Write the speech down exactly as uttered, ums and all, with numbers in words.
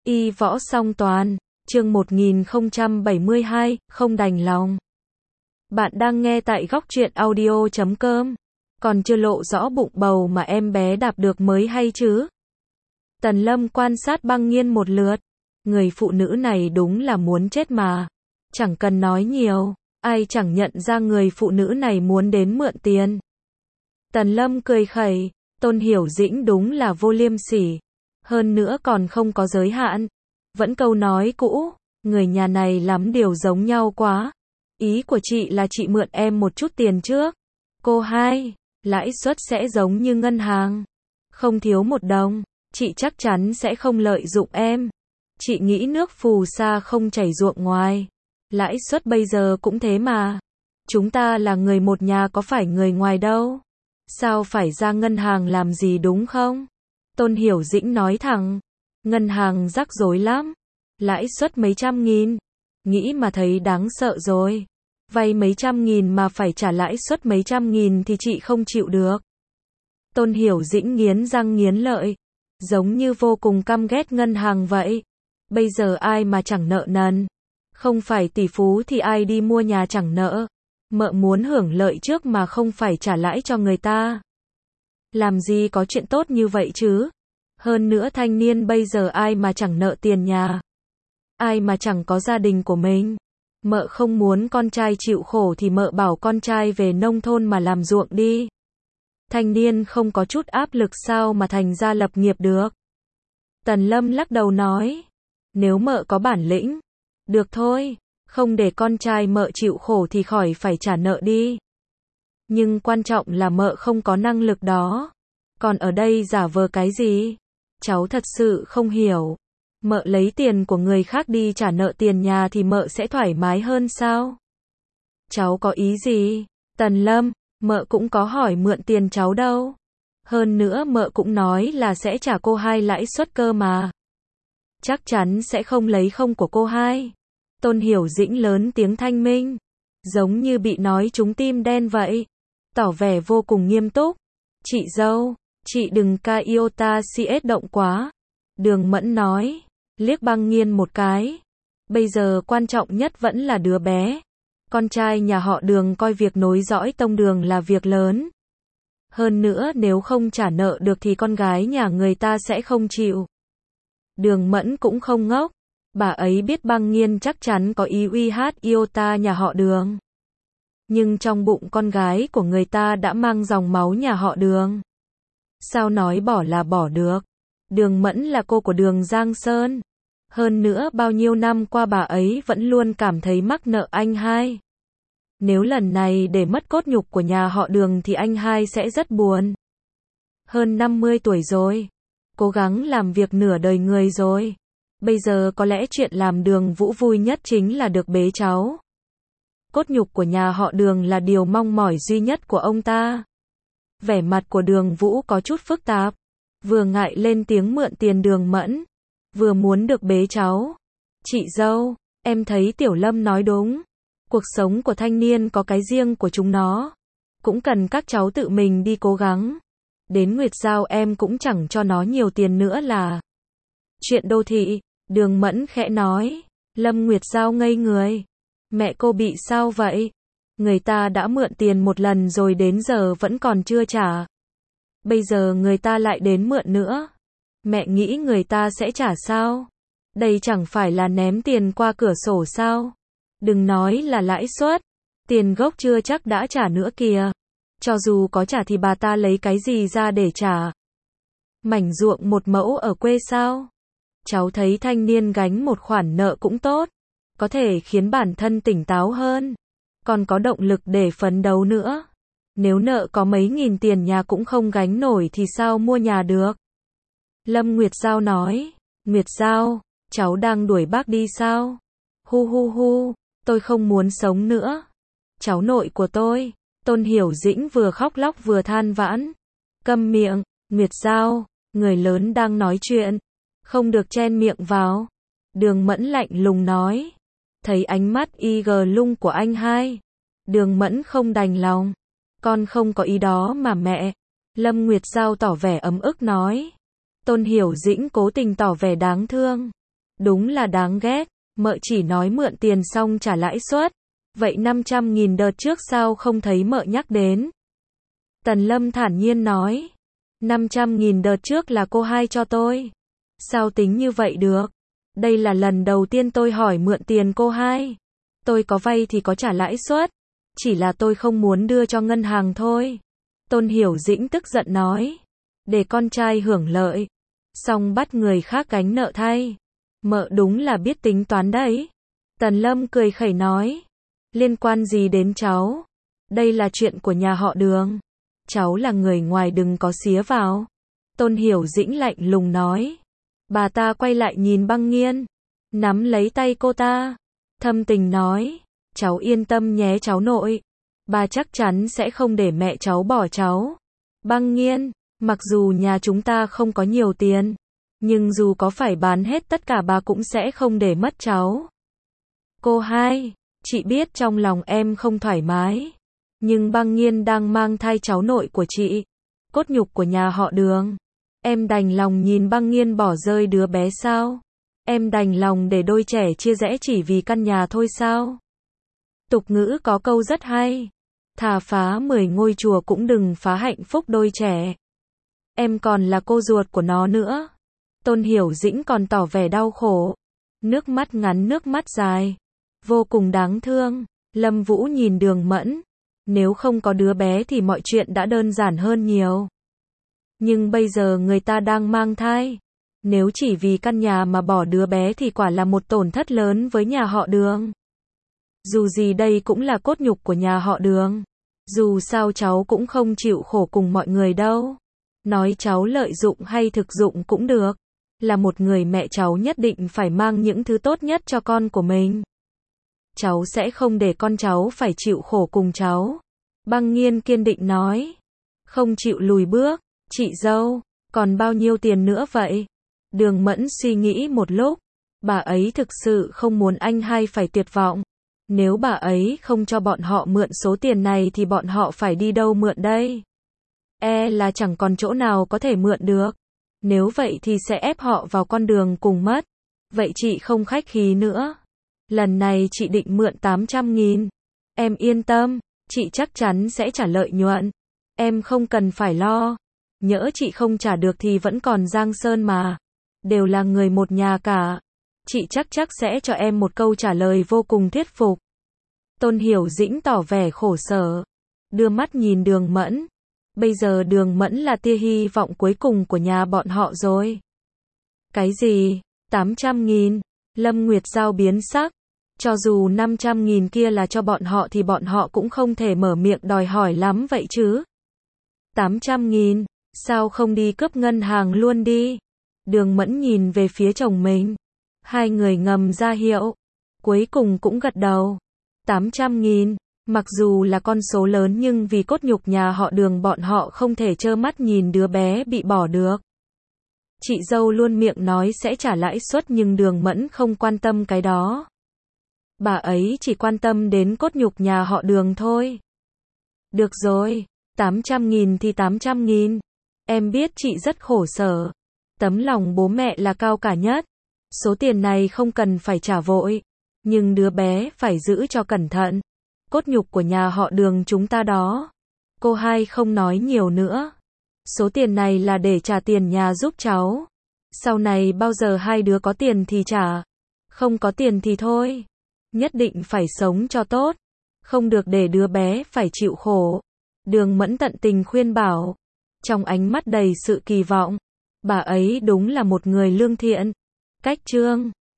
Y võ song toàn, chương một nghìn không trăm bảy mươi hai, không đành lòng. Bạn đang nghe tại góc truyện audio chấm com. Còn chưa lộ rõ bụng bầu mà em bé đạp được mới hay chứ. Tần Lâm quan sát Băng Nghiên một lượt. Người phụ nữ này đúng là muốn chết mà. Chẳng cần nói nhiều, ai chẳng nhận ra người phụ nữ này muốn đến mượn tiền. Tần Lâm cười khẩy, Tôn Hiểu Dĩnh đúng là vô liêm sỉ. Hơn nữa còn không có giới hạn. Vẫn câu nói cũ, người nhà này lắm điều giống nhau quá. Ý của chị là chị mượn em một chút tiền trước. Cô hai, lãi suất sẽ giống như ngân hàng. Không thiếu một đồng, chị chắc chắn sẽ không lợi dụng em. Chị nghĩ nước phù sa không chảy ruộng ngoài. Lãi suất bây giờ cũng thế mà. Chúng ta là người một nhà có phải người ngoài đâu. Sao phải ra ngân hàng làm gì đúng không? Tôn Hiểu Dĩnh nói thẳng. Ngân hàng rắc rối lắm. Lãi suất mấy trăm nghìn. Nghĩ mà thấy đáng sợ rồi. Vay mấy trăm nghìn mà phải trả lãi suất mấy trăm nghìn thì chị không chịu được. Tôn Hiểu Dĩnh nghiến răng nghiến lợi. Giống như vô cùng căm ghét ngân hàng vậy. Bây giờ ai mà chẳng nợ nần. Không phải tỷ phú thì ai đi mua nhà chẳng nợ. Mợ muốn hưởng lợi trước mà không phải trả lãi cho người ta. Làm gì có chuyện tốt như vậy chứ? Hơn nữa thanh niên bây giờ ai mà chẳng nợ tiền nhà. Ai mà chẳng có gia đình của mình. Mợ không muốn con trai chịu khổ thì mợ bảo con trai về nông thôn mà làm ruộng đi. Thanh niên không có chút áp lực sao mà thành ra lập nghiệp được. Tần Lâm lắc đầu nói. Nếu mợ có bản lĩnh. Được thôi, không để con trai mợ chịu khổ thì khỏi phải trả nợ đi. Nhưng quan trọng là mợ không có năng lực đó. Còn ở đây giả vờ cái gì? Cháu thật sự không hiểu. Mợ lấy tiền của người khác đi trả nợ tiền nhà thì mợ sẽ thoải mái hơn sao? Cháu có ý gì? Tần Lâm, mợ cũng có hỏi mượn tiền cháu đâu. Hơn nữa mợ cũng nói là sẽ trả cô hai lãi suất cơ mà. Chắc chắn sẽ không lấy không của cô hai. Tôn Hiểu Dĩnh lớn tiếng thanh minh. Giống như bị nói trúng tim đen vậy. Tỏ vẻ vô cùng nghiêm túc. Chị dâu, chị đừng ca iota cs động quá. Đường Mẫn nói. Liếc Băng Nghiên một cái. Bây giờ quan trọng nhất vẫn là đứa bé. Con trai nhà họ Đường coi việc nối dõi tông Đường là việc lớn. Hơn nữa nếu không trả nợ được thì con gái nhà người ta sẽ không chịu. Đường Mẫn cũng không ngốc. Bà ấy biết Băng Nghiên chắc chắn có ý uy hát iota nhà họ Đường. Nhưng trong bụng con gái của người ta đã mang dòng máu nhà họ Đường. Sao nói bỏ là bỏ được. Đường Mẫn là cô của Đường Giang Sơn. Hơn nữa bao nhiêu năm qua bà ấy vẫn luôn cảm thấy mắc nợ anh hai. Nếu lần này để mất cốt nhục của nhà họ Đường thì anh hai sẽ rất buồn. Hơn năm mươi tuổi rồi. Cố gắng làm việc nửa đời người rồi. Bây giờ có lẽ chuyện làm Đường Vũ vui nhất chính là được bế cháu. Cốt nhục của nhà họ Đường là điều mong mỏi duy nhất của ông ta. Vẻ mặt của Đường Vũ có chút phức tạp. Vừa ngại lên tiếng mượn tiền Đường Mẫn. Vừa muốn được bế cháu. Chị dâu, em thấy Tiểu Lâm nói đúng. Cuộc sống của thanh niên có cái riêng của chúng nó. Cũng cần các cháu tự mình đi cố gắng. Đến Nguyệt Giao em cũng chẳng cho nó nhiều tiền nữa là. Chuyện đô thị, Đường Mẫn khẽ nói. Lâm Nguyệt Giao ngây người. Mẹ cô bị sao vậy? Người ta đã mượn tiền một lần rồi đến giờ vẫn còn chưa trả. Bây giờ người ta lại đến mượn nữa. Mẹ nghĩ người ta sẽ trả sao? Đây chẳng phải là ném tiền qua cửa sổ sao? Đừng nói là lãi suất. Tiền gốc chưa chắc đã trả nữa kìa. Cho dù có trả thì bà ta lấy cái gì ra để trả? Mảnh ruộng một mẫu ở quê sao? Cháu thấy thanh niên gánh một khoản nợ cũng tốt. Có thể khiến bản thân tỉnh táo hơn. Còn có động lực để phấn đấu nữa. Nếu nợ có mấy nghìn tiền nhà cũng không gánh nổi thì sao mua nhà được? Lâm Nguyệt Giao nói. Nguyệt Giao, cháu đang đuổi bác đi sao? Hu hu hu, tôi không muốn sống nữa. Cháu nội của tôi. Tôn Hiểu Dĩnh vừa khóc lóc vừa than vãn. Câm miệng, Nguyệt Giao, người lớn đang nói chuyện. Không được chen miệng vào. Đường Mẫn lạnh lùng nói. Thấy ánh mắt y gờ lung của anh hai. Đường Mẫn không đành lòng. Con không có ý đó mà mẹ. Lâm Nguyệt Giao tỏ vẻ ấm ức nói. Tôn Hiểu Dĩnh cố tình tỏ vẻ đáng thương. Đúng là đáng ghét, mợ chỉ nói mượn tiền xong trả lãi suất. Vậy năm trăm nghìn đợt trước sao không thấy mợ nhắc đến? Tần Lâm thản nhiên nói. năm trăm nghìn đợt trước là cô hai cho tôi. Sao tính như vậy được? Đây là lần đầu tiên tôi hỏi mượn tiền cô hai. Tôi có vay thì có trả lãi suất. Chỉ là tôi không muốn đưa cho ngân hàng thôi. Tôn Hiểu Dĩnh tức giận nói. Để con trai hưởng lợi. Xong bắt người khác gánh nợ thay. Mợ đúng là biết tính toán đấy. Tần Lâm cười khẩy nói. Liên quan gì đến cháu? Đây là chuyện của nhà họ Đường. Cháu là người ngoài đừng có xía vào. Tôn Hiểu Dĩnh lạnh lùng nói. Bà ta quay lại nhìn Băng Nghiên. Nắm lấy tay cô ta. Thâm tình nói. Cháu yên tâm nhé cháu nội. Bà chắc chắn sẽ không để mẹ cháu bỏ cháu. Băng Nghiên, mặc dù nhà chúng ta không có nhiều tiền. Nhưng dù có phải bán hết tất cả bà cũng sẽ không để mất cháu. Cô hai, chị biết trong lòng em không thoải mái. Nhưng Băng Nghiên đang mang thai cháu nội của chị. Cốt nhục của nhà họ Đường. Em đành lòng nhìn Băng Nghiên bỏ rơi đứa bé sao? Em đành lòng để đôi trẻ chia rẽ chỉ vì căn nhà thôi sao? Tục ngữ có câu rất hay. Thà phá mười ngôi chùa cũng đừng phá hạnh phúc đôi trẻ. Em còn là cô ruột của nó nữa. Tôn Hiểu Dĩnh còn tỏ vẻ đau khổ. Nước mắt ngắn nước mắt dài. Vô cùng đáng thương. Lâm Vũ nhìn Đường Mẫn. Nếu không có đứa bé thì mọi chuyện đã đơn giản hơn nhiều. Nhưng bây giờ người ta đang mang thai. Nếu chỉ vì căn nhà mà bỏ đứa bé thì quả là một tổn thất lớn với nhà họ Đường. Dù gì đây cũng là cốt nhục của nhà họ Đường. Dù sao cháu cũng không chịu khổ cùng mọi người đâu. Nói cháu lợi dụng hay thực dụng cũng được. Là một người mẹ cháu nhất định phải mang những thứ tốt nhất cho con của mình. Cháu sẽ không để con cháu phải chịu khổ cùng cháu. Băng Nghiên kiên định nói. Không chịu lùi bước. Chị dâu, còn bao nhiêu tiền nữa vậy? Đường Mẫn suy nghĩ một lúc. Bà ấy thực sự không muốn anh hai phải tuyệt vọng. Nếu bà ấy không cho bọn họ mượn số tiền này thì bọn họ phải đi đâu mượn đây? E là chẳng còn chỗ nào có thể mượn được. Nếu vậy thì sẽ ép họ vào con đường cùng mất. Vậy chị không khách khí nữa. Lần này chị định mượn tám trăm nghìn. Em yên tâm, chị chắc chắn sẽ trả lợi nhuận. Em không cần phải lo. Nhỡ chị không trả được thì vẫn còn Giang Sơn mà. Đều là người một nhà cả. Chị chắc chắc sẽ cho em một câu trả lời vô cùng thuyết phục. Tôn Hiểu Dĩnh tỏ vẻ khổ sở. Đưa mắt nhìn Đường Mẫn. Bây giờ Đường Mẫn là tia hy vọng cuối cùng của nhà bọn họ rồi. Cái gì? tám trăm nghìn? Lâm Nguyệt Giao biến sắc. Cho dù năm trăm nghìn kia là cho bọn họ thì bọn họ cũng không thể mở miệng đòi hỏi lắm vậy chứ. tám trăm nghìn? Sao không đi cướp ngân hàng luôn đi? Đường Mẫn nhìn về phía chồng mình. Hai người ngầm ra hiệu. Cuối cùng cũng gật đầu. tám trăm nghìn. Mặc dù là con số lớn nhưng vì cốt nhục nhà họ Đường bọn họ không thể trơ mắt nhìn đứa bé bị bỏ được. Chị dâu luôn miệng nói sẽ trả lãi suất nhưng Đường Mẫn không quan tâm cái đó. Bà ấy chỉ quan tâm đến cốt nhục nhà họ Đường thôi. Được rồi, tám trăm nghìn thì tám trăm nghìn. Em biết chị rất khổ sở. Tấm lòng bố mẹ là cao cả nhất. Số tiền này không cần phải trả vội. Nhưng đứa bé phải giữ cho cẩn thận. Cốt nhục của nhà họ Đường chúng ta đó. Cô hai không nói nhiều nữa. Số tiền này là để trả tiền nhà giúp cháu. Sau này bao giờ hai đứa có tiền thì trả. Không có tiền thì thôi. Nhất định phải sống cho tốt. Không được để đứa bé phải chịu khổ. Đường Mẫn tận tình khuyên bảo. Trong ánh mắt đầy sự kỳ vọng. Bà ấy đúng là một người lương thiện. Cách chương